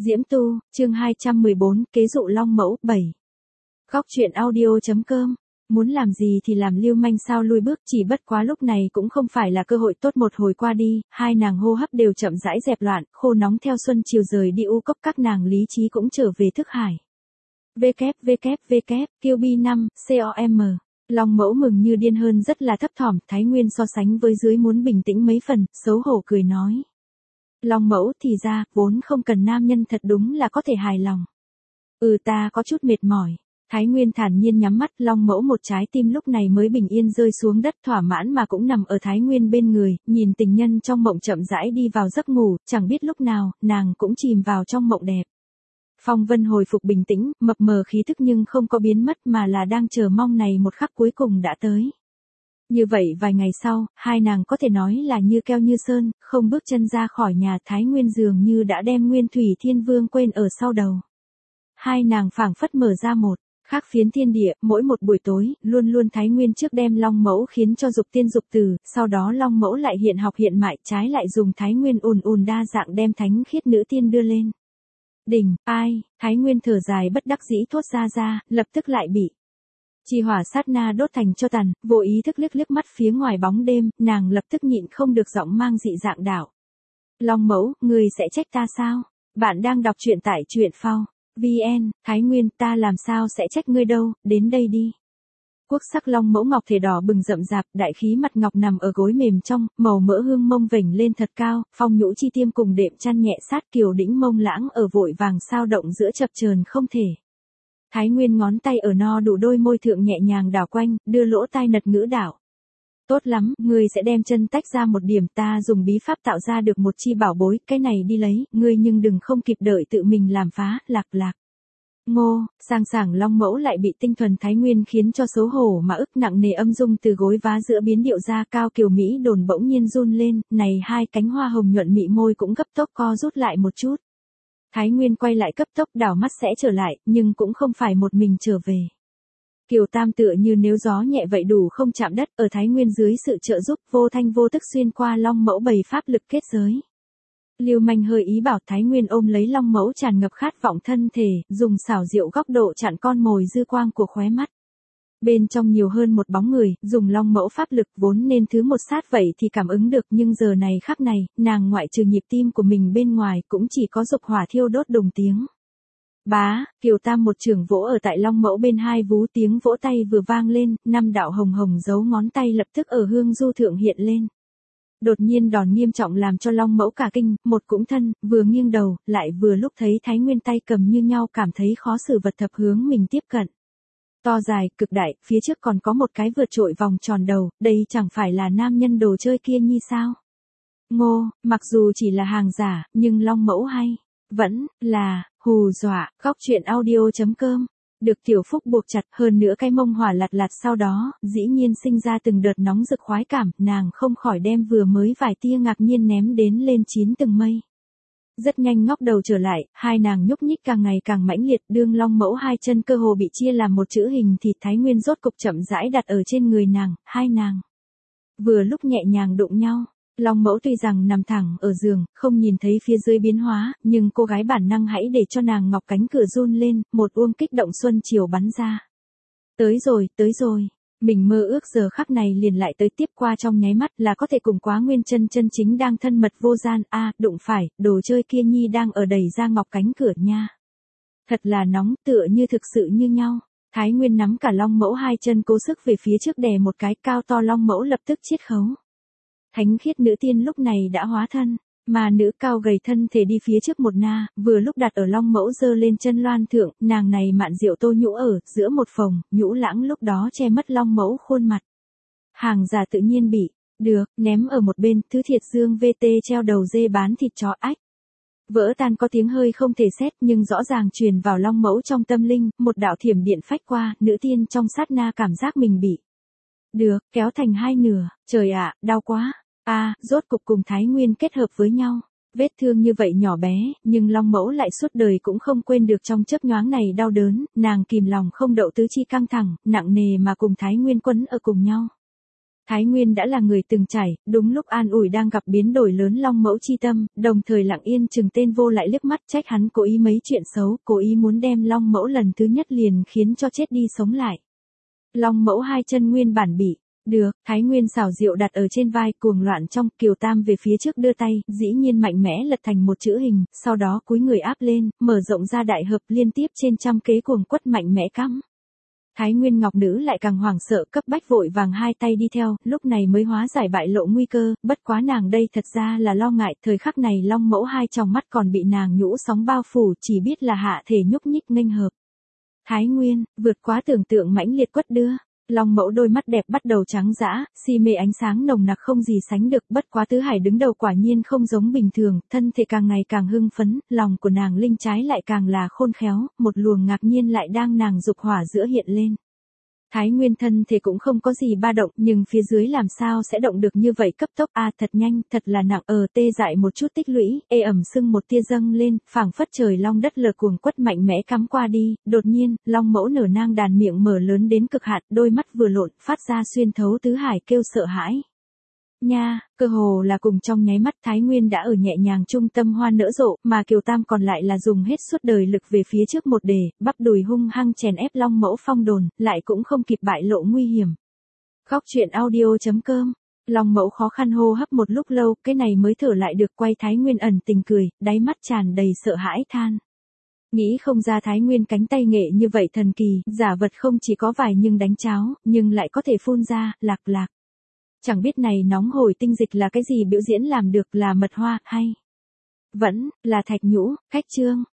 Diễm Tu, chương 214, kế dụ long mẫu, 7. Góc truyện audio.com. Muốn làm gì thì làm, lưu manh sao lui bước, chỉ bất quá lúc này cũng không phải là cơ hội tốt. Một hồi qua đi, hai nàng hô hấp đều chậm rãi dẹp loạn, khô nóng theo xuân chiều rời đi u cốc, các nàng lý trí cũng trở về thức hải. QB5, COM. Long mẫu mừng như điên hơn rất là thấp thỏm, Thái Nguyên so sánh với dưới muốn bình tĩnh mấy phần, xấu hổ cười nói. Long mẫu thì ra, vốn không cần nam nhân thật đúng là có thể hài lòng. Ta có chút mệt mỏi. Thái Nguyên thản nhiên nhắm mắt, Long mẫu một trái tim lúc này mới bình yên rơi xuống đất, thỏa mãn mà cũng nằm ở Thái Nguyên bên người, nhìn tình nhân trong mộng chậm rãi đi vào giấc ngủ, chẳng biết lúc nào, nàng cũng chìm vào trong mộng đẹp. Phong vân hồi phục bình tĩnh, mập mờ khí thức nhưng không có biến mất mà là đang chờ mong này một khắc cuối cùng đã tới. Như vậy vài ngày sau, hai nàng có thể nói là như keo như sơn, không bước chân ra khỏi nhà. Thái Nguyên dường như đã đem Nguyên Thủy Thiên Vương quên ở sau đầu. Hai nàng phảng phất mở ra một khác phiến thiên địa, mỗi một buổi tối, luôn luôn Thái Nguyên trước đem Long mẫu khiến cho dục tiên dục tử, sau đó Long mẫu lại hiện học hiện mại, trái lại dùng Thái Nguyên ùn đa dạng đem thánh khiết nữ tiên đưa lên. Đỉnh, ai, Thái Nguyên thở dài bất đắc dĩ thốt ra, lập tức lại bị chi hỏa sát na đốt thành cho tàn, vô ý thức liếc mắt phía ngoài bóng đêm, nàng lập tức nhịn không được giọng mang dị dạng đảo. Long mẫu, người sẽ trách ta sao? Bạn đang đọc truyện tại truyện phao VN, Thái Nguyên, ta làm sao sẽ trách ngươi đâu, đến đây đi. Quốc sắc long mẫu ngọc thể đỏ bừng rậm rạp, đại khí mặt ngọc nằm ở gối mềm trong, màu mỡ hương mông vểnh lên thật cao, phong nhũ chi tiêm cùng đệm chăn nhẹ sát, kiều đĩnh mông lãng ở vội vàng sao động giữa chập chờn không thể. Thái Nguyên ngón tay ở no đủ đôi môi thượng nhẹ nhàng đảo quanh, đưa lỗ tai nật ngữ đảo. Tốt lắm, ngươi sẽ đem chân tách ra một điểm, ta dùng bí pháp tạo ra được một chi bảo bối, cái này đi lấy, ngươi nhưng đừng không kịp đợi tự mình làm phá, lạc. Ngô, sang sảng long mẫu lại bị tinh thuần Thái Nguyên khiến cho xấu hổ mà ức nặng nề âm dung từ gối vá giữa biến điệu ra cao kiều Mỹ đồn bỗng nhiên run lên, này hai cánh hoa hồng nhuận mị môi cũng gấp tốc co rút lại một chút. Thái Nguyên quay lại cấp tốc đảo mắt sẽ trở lại, nhưng cũng không phải một mình trở về. Kiều Tam tựa như nếu gió nhẹ vậy đủ không chạm đất, ở Thái Nguyên dưới sự trợ giúp vô thanh vô tức xuyên qua long mẫu bày pháp lực kết giới. Lưu manh hơi ý bảo Thái Nguyên ôm lấy long mẫu tràn ngập khát vọng thân thể, dùng xảo diệu góc độ chặn con mồi dư quang của khóe mắt. Bên trong nhiều hơn một bóng người, dùng long mẫu pháp lực vốn nên thứ một sát vậy thì cảm ứng được, nhưng giờ này khắc này, nàng ngoại trừ nhịp tim của mình bên ngoài cũng chỉ có dục hỏa thiêu đốt đồng tiếng. Bá, Kiều Tam một chưởng vỗ ở tại long mẫu bên hai vú, tiếng vỗ tay vừa vang lên, năm đạo hồng hồng dấu ngón tay lập tức ở hương du thượng hiện lên. Đột nhiên đòn nghiêm trọng làm cho long mẫu cả kinh, một cũng thân, vừa nghiêng đầu, lại vừa lúc thấy Thái Nguyên tay cầm như nhau cảm thấy khó xử vật thập hướng mình tiếp cận. To dài, cực đại, phía trước còn có một cái vượt trội vòng tròn đầu, đây chẳng phải là nam nhân đồ chơi kia nhi sao? Ngô, mặc dù chỉ là hàng giả, nhưng long mẫu hay, vẫn là hù dọa. Góc truyện audio.com. Được Tiểu Phúc buộc chặt, hơn nữa cái mông hỏa lạt sau đó, dĩ nhiên sinh ra từng đợt nóng rực khoái cảm, nàng không khỏi đem vừa mới vài tia ngạc nhiên ném đến lên 9 tầng mây. Rất nhanh ngóc đầu trở lại, hai nàng nhúc nhích càng ngày càng mãnh liệt, đương long mẫu hai chân cơ hồ bị chia làm một chữ hình thì Thái Nguyên rốt cục chậm rãi đặt ở trên người nàng, hai nàng vừa lúc nhẹ nhàng đụng nhau. Long mẫu tuy rằng nằm thẳng ở giường, không nhìn thấy phía dưới biến hóa, nhưng cô gái bản năng hãy để cho nàng ngọc cánh cửa run lên, một uông kích động xuân chiều bắn ra. Tới rồi, mình mơ ước giờ khắc này liền lại tới, tiếp qua trong nháy mắt là có thể cùng Quá Nguyên chân chính đang thân mật vô gian, đụng phải, đồ chơi kia nhi đang ở đẩy ra ngọc cánh cửa nha. Thật là nóng, tựa như thực sự như nhau. Thái Nguyên nắm cả long mẫu hai chân cố sức về phía trước đè một cái, cao to long mẫu lập tức chiết khấu. Thánh khiết nữ tiên lúc này đã hóa thân, mà nữ cao gầy thân thể đi phía trước một na, vừa lúc đặt ở long mẫu giơ lên chân loan thượng, nàng này mạn diệu tô nhũ ở giữa một phòng, nhũ lãng lúc đó che mất long mẫu khuôn mặt. Hàng giả tự nhiên bị được ném ở một bên, thứ thiệt dương VT treo đầu dê bán thịt chó ách. Vỡ tan có tiếng hơi không thể xét nhưng rõ ràng truyền vào long mẫu trong tâm linh, một đạo thiểm điện phách qua, nữ tiên trong sát na cảm giác mình bị được kéo thành hai nửa, trời ạ, đau quá. Rốt cục cùng Thái Nguyên kết hợp với nhau. Vết thương như vậy nhỏ bé, nhưng long mẫu lại suốt đời cũng không quên được trong chớp nhoáng này đau đớn, nàng kìm lòng không đậu tứ chi căng thẳng, nặng nề mà cùng Thái Nguyên quấn ở cùng nhau. Thái Nguyên đã là người từng trải, đúng lúc an ủi đang gặp biến đổi lớn Long Mẫu chi tâm, đồng thời lặng yên chừng tên vô lại liếc mắt trách hắn cố ý mấy chuyện xấu, cố ý muốn đem Long Mẫu lần thứ nhất liền khiến cho chết đi sống lại. Long Mẫu hai chân nguyên bản bị. Được, Thái Nguyên xảo diệu đặt ở trên vai, cuồng loạn trong, Kiều Tam về phía trước đưa tay, dĩ nhiên mạnh mẽ lật thành một chữ hình, sau đó cúi người áp lên, mở rộng ra đại hợp liên tiếp trên trăm kế cuồng quất mạnh mẽ cắm. Thái Nguyên Ngọc Nữ lại càng hoảng sợ, cấp bách vội vàng hai tay đi theo, lúc này mới hóa giải bại lộ nguy cơ, bất quá nàng đây thật ra là lo ngại, thời khắc này Long Mẫu hai tròng mắt còn bị nàng nhũ sóng bao phủ, chỉ biết là hạ thể nhúc nhích nghênh hợp. Thái Nguyên, vượt quá tưởng tượng mãnh liệt quất đưa. Long Mẫu đôi mắt đẹp bắt đầu trắng dã, si mê ánh sáng nồng nặc không gì sánh được, bất quá Tứ Hải đứng đầu quả nhiên không giống bình thường, thân thể càng ngày càng hưng phấn, lòng của nàng linh trái lại càng là khôn khéo, một luồng ngạc nhiên lại đang nàng dục hỏa giữa hiện lên. Thái Nguyên thân thể cũng không có gì ba động, nhưng phía dưới làm sao sẽ động được như vậy cấp tốc thật nhanh, thật là nặng tê dại một chút tích lũy, ẩm sưng một tia dâng lên, phảng phất trời long đất lở cuồng quất mạnh mẽ cắm qua đi, đột nhiên, Long Mẫu nở nang đàn miệng mở lớn đến cực hạn, đôi mắt vừa lộn, phát ra xuyên thấu tứ hải kêu sợ hãi. Nha, cơ hồ là cùng trong nháy mắt Thái Nguyên đã ở nhẹ nhàng trung tâm hoa nở rộ, mà Kiều Tam còn lại là dùng hết suốt đời lực về phía trước một đề, bắp đùi hung hăng chèn ép Long Mẫu phong đồn, lại cũng không kịp bại lộ nguy hiểm. Góc truyện audio.com. Long Mẫu khó khăn hô hấp một lúc lâu, cái này mới thở lại được, quay Thái Nguyên ẩn tình cười, đáy mắt tràn đầy sợ hãi than. Nghĩ không ra Thái Nguyên cánh tay nghệ như vậy thần kỳ, giả vật không chỉ có vải nhưng đánh cháo, nhưng lại có thể phun ra, lạc lạc. Chẳng biết này nóng hổi tinh dịch là cái gì biểu diễn làm được, là mật hoa, hay vẫn là thạch nhũ, khách trương.